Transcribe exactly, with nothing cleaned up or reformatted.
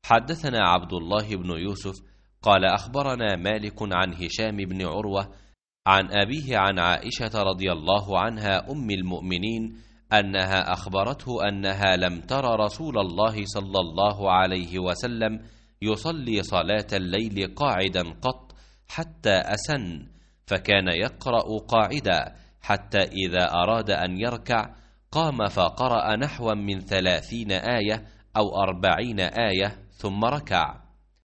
حدثنا عبد الله بن يوسف قال أخبرنا مالك عن هشام بن عروة عن أبيه عن عائشة رضي الله عنها أم المؤمنين أنها أخبرته أنها لم تر رسول الله صلى الله عليه وسلم يصلي صلاة الليل قاعدا قط حتى أسن، فكان يقرأ قاعدا حتى إذا أراد أن يركع قام فقرأ نحوا من ثلاثين آية أو أربعين آية ثم ركع.